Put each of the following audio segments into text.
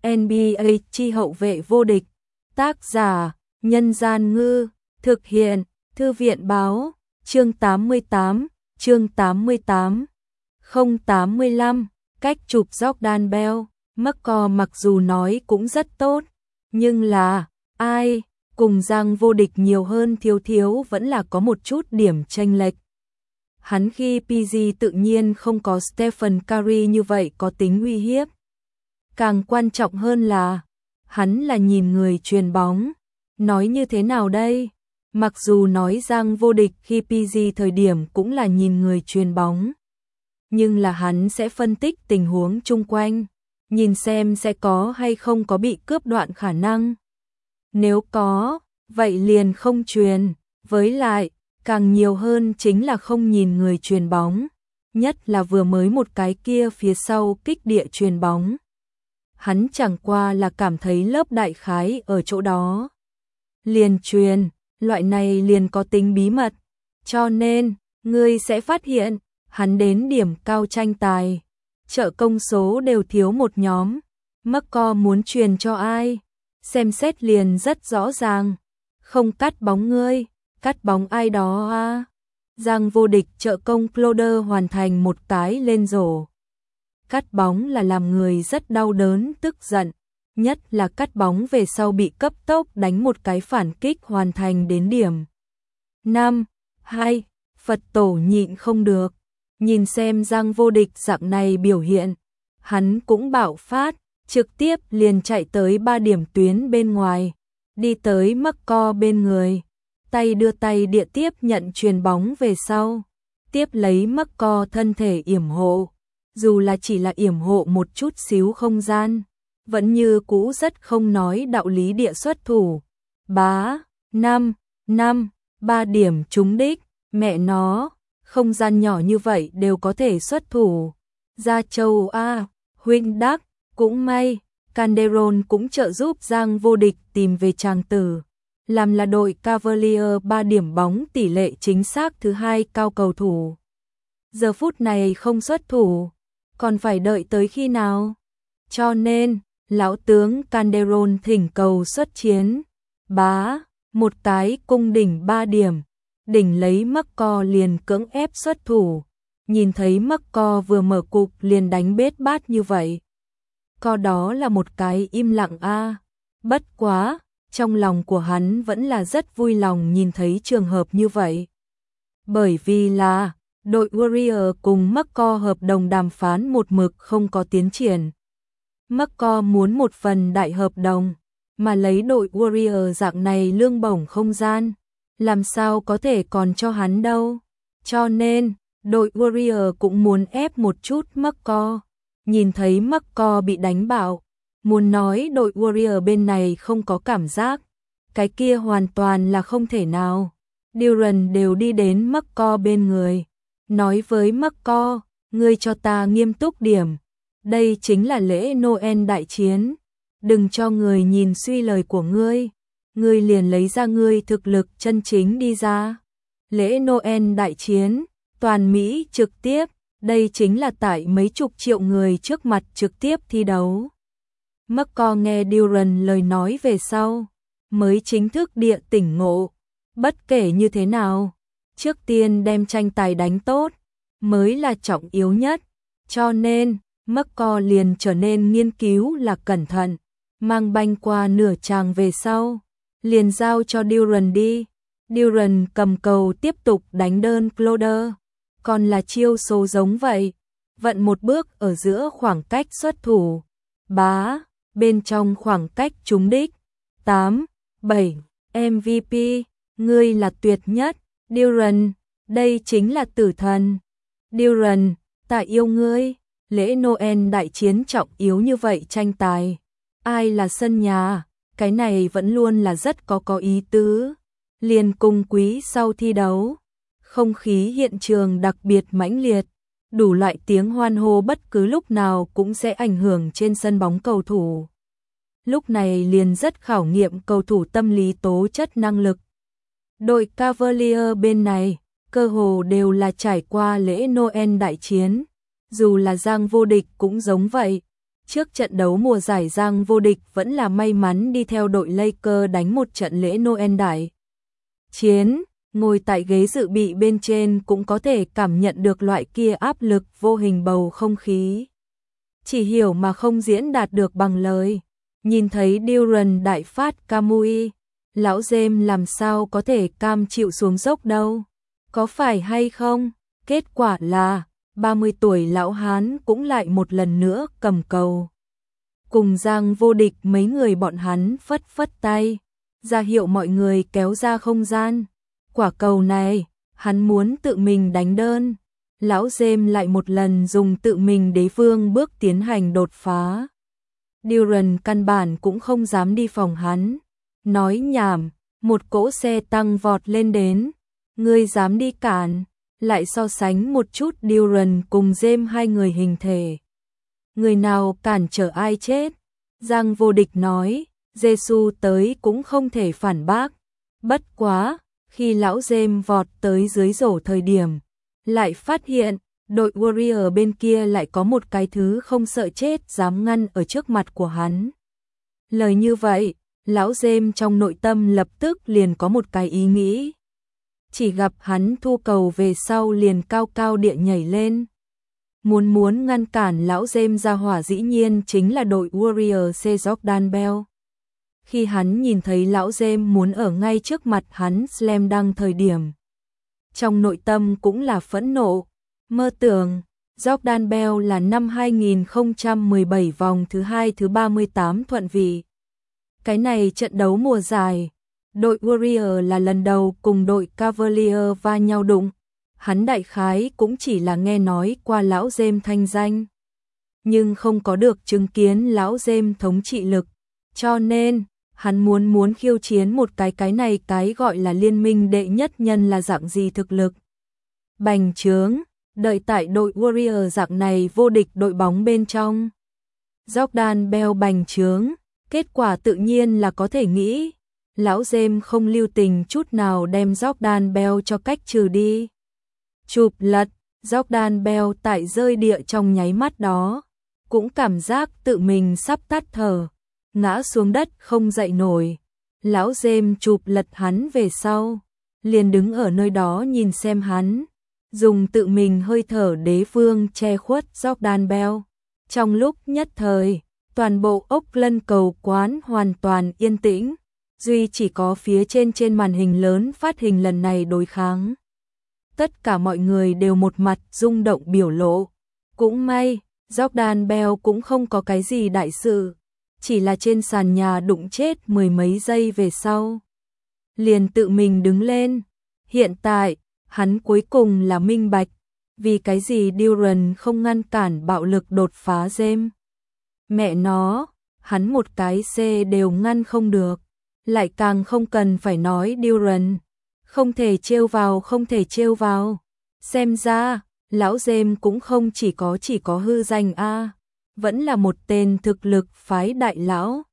NBA chi hậu vệ vô địch. Tác giả: Nhân Gian Ngư. Thực hiện: Thư viện Báo. Chương 88. Chương 88. 085. Cách chụp Jordan Bell. McCaw mặc dù nói cũng rất tốt, nhưng là ai cùng Giang vô địch nhiều hơn thiếu vẫn là có một chút điểm chênh lệch. Hắn khi PG tự nhiên không có Stephen Curry như vậy có tính uy hiếp. Càng quan trọng hơn là hắn là nhìn người chuyền bóng. Nói như thế nào đây? Mặc dù nói Giang vô địch khi PG thời điểm cũng là nhìn người chuyền bóng, nhưng là hắn sẽ phân tích tình huống chung quanh, nhìn xem sẽ có hay không có bị cướp đoạn khả năng. Nếu có, vậy liền không chuyền, với lại, càng nhiều hơn chính là không nhìn người chuyền bóng, nhất là vừa mới một cái kia phía sau kích địa chuyền bóng. Hắn chẳng qua là cảm thấy lớp đại khái ở chỗ đó. Liền chuyền, loại này liền có tính bí mật, cho nên, ngươi sẽ phát hiện, hắn đến điểm cao tranh tài, trợ công số đều thiếu một nhóm. McCaw muốn truyền cho ai? Xem xét liền rất rõ ràng. Không cắt bóng ngươi, cắt bóng ai đó à? Giang vô địch trợ công Cloder hoàn thành một cái lên rổ. Cắt bóng là làm người rất đau đớn tức giận, nhất là cắt bóng về sau bị cấp tốc đánh một cái phản kích hoàn thành đến điểm. 5-2, Phật tổ nhịn không được. Nhìn xem Giang vô địch dạng này biểu hiện, hắn cũng bạo phát, trực tiếp liền chạy tới 3 điểm tuyến bên ngoài, đi tới McCaw bên người, tay đưa tay địa tiếp nhận chuyền bóng về sau, tiếp lấy McCaw thân thể yểm hộ, dù là chỉ là yểm hộ một chút xíu không gian, vẫn như cũ rất không nói đạo lý địa xuất thủ. Bá, 5-5, 3 điểm trúng đích, mẹ nó, không gian nhỏ như vậy đều có thể xuất thủ. Gia Châu a, huynh đắc, cũng may, Calderon cũng trợ giúp Giang vô địch tìm về tràng tử, làm là đội Cavalier 3 điểm bóng tỷ lệ chính xác thứ 2 cao cầu thủ. Giờ phút này không xuất thủ, còn phải đợi tới khi nào? Cho nên, lão tướng Calderon thỉnh cầu xuất chiến. Bá, một cái cung đỉnh 3 điểm, đỉnh lấy McCaw liền cưỡng ép xuất thủ. Nhìn thấy McCaw vừa mở cục liền đánh bết bát như vậy, co đó là một cái im lặng a. Bất quá, trong lòng của hắn vẫn là rất vui lòng nhìn thấy trường hợp như vậy. Bởi vì là, đội Warrior cùng McCaw hợp đồng đàm phán một mực không có tiến triển. McCaw muốn một phần đại hợp đồng, mà lấy đội Warrior dạng này lương bổng không gian, làm sao có thể còn cho hắn đâu. Cho nên, đội Warrior cũng muốn ép một chút McCaw. Nhìn thấy McCaw bị đánh bạo, muốn nói đội Warrior bên này không có cảm giác, cái kia hoàn toàn là không thể nào. Durant đều đi đến McCaw bên người, nói với McCaw, ngươi cho ta nghiêm túc điểm, đây chính là lễ Noel đại chiến, đừng cho người nhìn suy lời của ngươi liền lấy ra ngươi thực lực chân chính đi ra. Lễ Noel đại chiến, toàn Mỹ trực tiếp, đây chính là tại mấy chục triệu người trước mặt trực tiếp thi đấu. McCaw nghe Durant lời nói về sau, mới chính thức địa tỉnh ngộ. Bất kể như thế nào, trước tiên đem tranh tài đánh tốt, mới là trọng yếu nhất. Cho nên, McCaw liền trở nên nghiên cứu là cẩn thận, mang banh qua nửa tràng về sau, liền giao cho Durant đi. Durant cầm cầu tiếp tục đánh đơn Cloder, còn là chiêu số giống vậy, vận một bước ở giữa khoảng cách xuất thủ. Bá, bên trong khoảng cách trúng đích. 8-7, MVP, ngươi là tuyệt nhất. Durant, đây chính là tử thần. Durant, ta yêu ngươi. Lễ Noel đại chiến trọng yếu như vậy tranh tài, ai là sân nhà, cái này vẫn luôn là rất có ý tứ. Liền cùng quý sau thi đấu, không khí hiện trường đặc biệt mãnh liệt, đủ loại tiếng hoan hô bất cứ lúc nào cũng sẽ ảnh hưởng trên sân bóng cầu thủ. Lúc này liền rất khảo nghiệm cầu thủ tâm lý tố chất năng lực. Đội Cavalier bên này, cơ hồ đều là trải qua lễ Noel đại chiến, dù là Giang vô địch cũng giống vậy, Trước trận đấu mùa giải Giang vô địch vẫn là may mắn đi theo đội Lakers đánh một trận lễ Noel đại chiến, ngồi tại ghế dự bị bên trên cũng có thể cảm nhận được loại kia áp lực vô hình bầu không khí. Chỉ hiểu mà không diễn đạt được bằng lời. Nhìn thấy Durant đại phát Camui, lão James làm sao có thể cam chịu xuống dốc đâu. Có phải hay không? Kết quả là 30 tuổi lão hán cũng lại một lần nữa cầm cầu. Cùng Giang vô địch mấy người bọn hắn phất phất tay, ra hiệu mọi người kéo ra không gian. Quả cầu này, hắn muốn tự mình đánh đơn. Lão James lại một lần dùng tự mình đế vương bước tiến hành đột phá. Durant căn bản cũng không dám đi phòng hắn. Nói nhảm, một cỗ xe tăng vọt lên đến. Ngươi dám đi cản, lại so sánh một chút Durant cùng James hai người hình thể. Người nào cản trở ai chết. Giang vô địch nói, Giê-xu tới cũng không thể phản bác. Bất quá, khi lão James vọt tới dưới rổ thời điểm, lại phát hiện, đội Warrior bên kia lại có một cái thứ không sợ chết dám ngăn ở trước mặt của hắn. Lời như vậy, lão James trong nội tâm lập tức liền có một cái ý nghĩ. Chỉ gặp hắn thu cầu về sau liền cao cao địa nhảy lên. Muốn ngăn cản lão James ra hỏa dĩ nhiên chính là đội Warrior C. Jordan Bell. Khi hắn nhìn thấy lão James muốn ở ngay trước mặt hắn slam dunk thời điểm, trong nội tâm cũng là phẫn nộ, mơ tưởng. Jordan Bell là năm 2017 vòng thứ 2 thứ 38 thuận vị. Cái này trận đấu mùa giải, đội Warrior là lần đầu cùng đội Cavalier va nhau đụng. Hắn đại khái cũng chỉ là nghe nói qua lão James thanh danh, nhưng không có được chứng kiến lão James thống trị lực, cho nên hắn muốn khiêu chiến một cái này cái gọi là liên minh đệ nhất nhân là dạng gì thực lực. Bành trướng, đợi tại đội Warrior dạng này vô địch đội bóng bên trong. Jordan Bell bành trướng, kết quả tự nhiên là có thể nghĩ, lão James không lưu tình chút nào đem Jordan Bell cho cách trừ đi. Chụp lật, Jordan Bell tại rơi địa trong nháy mắt đó, cũng cảm giác tự mình sắp tắt thở, ngã xuống đất không dậy nổi. Lão James chụp lật hắn về sau, liền đứng ở nơi đó nhìn xem hắn, dùng tự mình hơi thở đế vương che khuất Jordan Bell. Trong lúc nhất thời, toàn bộ Oakland cầu quán hoàn toàn yên tĩnh, duy chỉ có phía trên màn hình lớn phát hình lần này đối kháng. Tất cả mọi người đều một mặt rung động biểu lộ. Cũng may, Jordan Bell cũng không có cái gì đại sự, chỉ là trên sàn nhà đụng chết mười mấy giây về sau. Liền tự mình đứng lên. Hiện tại, hắn cuối cùng là minh bạch, vì cái gì Durant không ngăn cản bạo lực đột phá James. Mẹ nó, hắn một cái C đều ngăn không được, lại càng không cần phải nói Durant. Không thể trêu vào, không thể trêu vào. Xem ra, lão James cũng không chỉ có hư danh a, vẫn là một tên thực lực phái đại lão.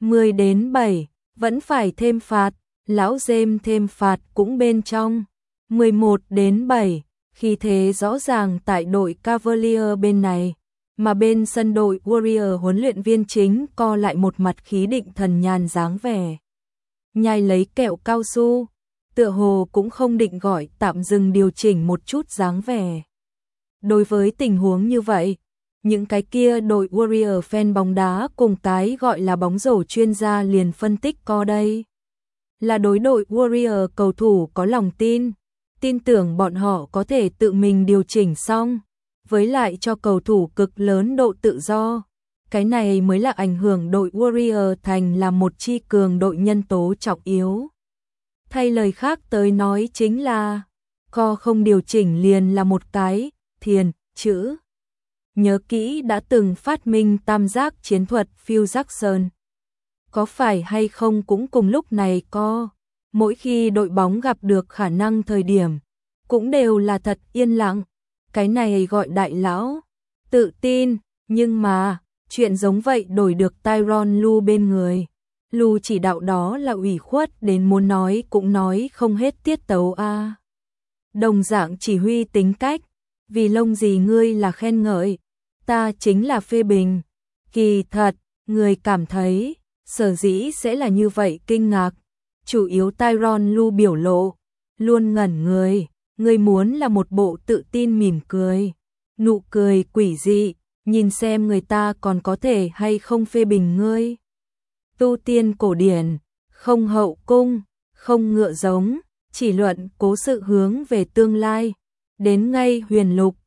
10-7, vẫn phải thêm phạt, lão James thêm phạt cũng bên trong. 11-7, khi thế rõ ràng tại đội Cavalier bên này, mà bên sân đội Warrior huấn luyện viên chính co lại một mặt khí định thần nhàn dáng vẻ. Nhai lấy kẹo cao su, tựa hồ cũng không định gọi tạm dừng điều chỉnh một chút dáng vẻ. Đối với tình huống như vậy, những cái kia đội Warrior fan bóng đá cùng cái gọi là bóng rổ chuyên gia liền phân tích co đây. Là đối đội Warrior cầu thủ có lòng tin tưởng bọn họ có thể tự mình điều chỉnh xong, với lại cho cầu thủ cực lớn độ tự do. Cái này mới là ảnh hưởng đội Warrior thành là một chi cường đội nhân tố trọng yếu. Thay lời khác tới nói chính là, co không điều chỉnh liền là một cái, thiền, chữ. Nhớ kỹ đã từng phát minh tam giác chiến thuật Phil Jackson. Có phải hay không cũng cùng lúc này co, mỗi khi đội bóng gặp được khả năng thời điểm, cũng đều là thật yên lặng. Cái này gọi đại lão, tự tin, nhưng mà, chuyện giống vậy đổi được Tyronn Lue bên người. Lue chỉ đạo đó là ủy khuất đến muốn nói cũng nói không hết tiết tấu a. Đồng dạng chỉ huy tính cách, vì lông gì ngươi là khen ngợi, ta chính là phê bình. Kỳ thật, người cảm thấy, sở dĩ sẽ là như vậy kinh ngạc, chủ yếu Tyron Lu biểu lộ, luôn ngẩn người muốn là một bộ tự tin mỉm cười, nụ cười quỷ dị, nhìn xem người ta còn có thể hay không phê bình ngươi. Tu tiên cổ điển, không hậu cung, không ngựa giống, chỉ luận cố sự hướng về tương lai, đến ngay huyền lục,